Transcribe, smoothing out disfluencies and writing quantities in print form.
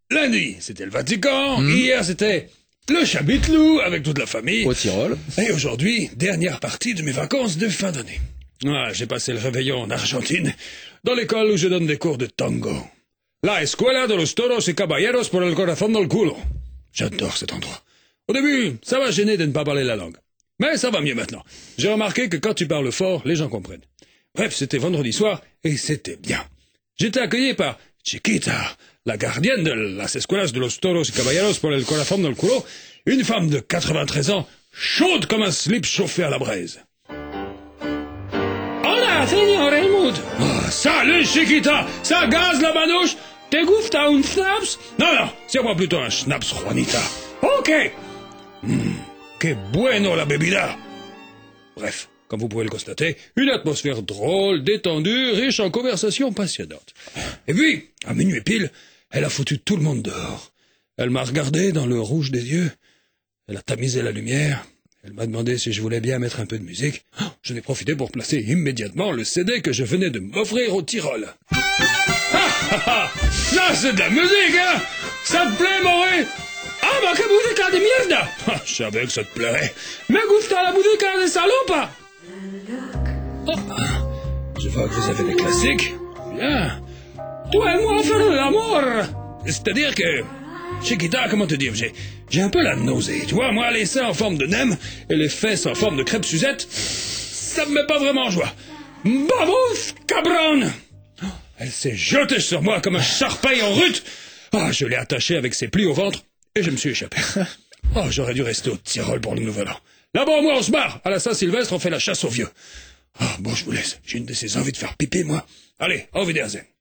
Lundi, c'était le Vatican. Hier, c'était le Chabitlou avec toute la famille. Au Tyrol. Et aujourd'hui, dernière partie de mes vacances de fin d'année. Ah, j'ai passé le réveillon en Argentine, dans l'école où je donne des cours de tango. La Escuela de los Toros y Caballeros por el Corazón del Culo. J'adore cet endroit. Au début, ça m'a gêné de ne pas parler la langue. Mais ça va mieux maintenant. J'ai remarqué que quand tu parles fort, les gens comprennent. Bref, c'était vendredi soir, et c'était bien. J'étais accueilli par Chiquita, la gardienne de las Escuelas de los Toros y Caballeros por el Corazón del Culo, une femme de 93 ans, chaude comme un slip chauffé à la braise. Hola, señor Helmut. Oh, salut, Chiquita. Ça gaze la manouche? Te gusta un snaps? Non, sers-moi plutôt un snaps, Juanita. Ok. Que bueno la bebida. Bref, comme vous pouvez le constater, une atmosphère drôle, détendue, riche en conversations passionnantes. Et puis, à minuit pile, elle a foutu tout le monde dehors. Elle m'a regardé dans le rouge des yeux. Elle a tamisé la lumière. Elle m'a demandé si je voulais bien mettre un peu de musique. Je n'ai profité pour placer immédiatement le CD que je venais de m'offrir au Tyrol. Là, c'est de la musique, hein? Ça te plaît, Moré? Ah, bah, que música de mierda! Je savais que ça te plairait. Me gusta la música de salopa! Je vois que vous avez des classiques. Bien. Toi et moi, faire l'amour! C'est-à-dire que... Chiquita, comment te dire, j'ai un peu la nausée. Tu vois, moi, les seins en forme de nem et les fesses en forme de crêpe Suzette, ça me met pas vraiment en joie. Vamos, cabron! Elle s'est jetée sur moi comme un charpeil en rut. Je l'ai attachée avec ses plis au ventre et je me suis échappé. J'aurais dû rester au Tyrol pour le nouvel an. Là-bas, moi, on se barre. À la Saint-Sylvestre, on fait la chasse aux vieux. Bon, je vous laisse. J'ai une de ces envies de faire pipi, moi. Allez, auf Wiedersehen.